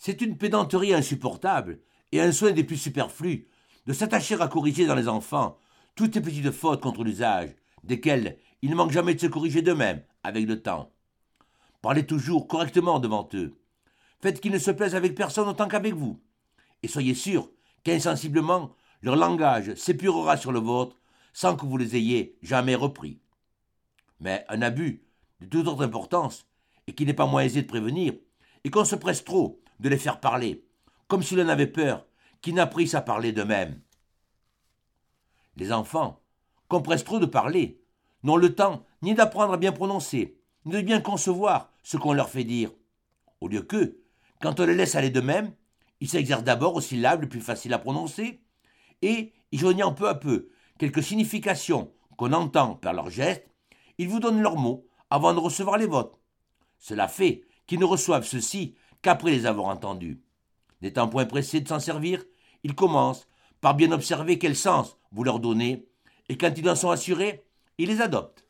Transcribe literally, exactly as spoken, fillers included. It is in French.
C'est une pédanterie insupportable et un soin des plus superflus de s'attacher à corriger dans les enfants toutes les petites fautes contre l'usage, desquelles ils ne manquent jamais de se corriger d'eux-mêmes avec le temps. Parlez toujours correctement devant eux. Faites qu'ils ne se plaisent avec personne autant qu'avec vous. Et soyez sûr qu'insensiblement, leur langage s'épurera sur le vôtre sans que vous les ayez jamais repris. Mais un abus de toute autre importance, et qui n'est pas moins aisé de prévenir, est qu'on se presse trop de les faire parler, comme si l'on avait peur qu'ils n'apprissent à parler d'eux-mêmes. Les enfants, qu'on presse trop de parler, n'ont le temps ni d'apprendre à bien prononcer, ni de bien concevoir ce qu'on leur fait dire. Au lieu que, quand on les laisse aller d'eux-mêmes, ils s'exercent d'abord aux syllabes les plus faciles à prononcer, et, y joignant peu à peu quelques significations qu'on entend par leurs gestes, ils vous donnent leurs mots avant de recevoir les vôtres. Cela fait qu'ils ne reçoivent ceux-ci qu'après les avoir entendus. N'étant point pressés de s'en servir, ils commencent par bien observer quel sens vous leur donnez, et quand ils en sont assurés, ils les adoptent.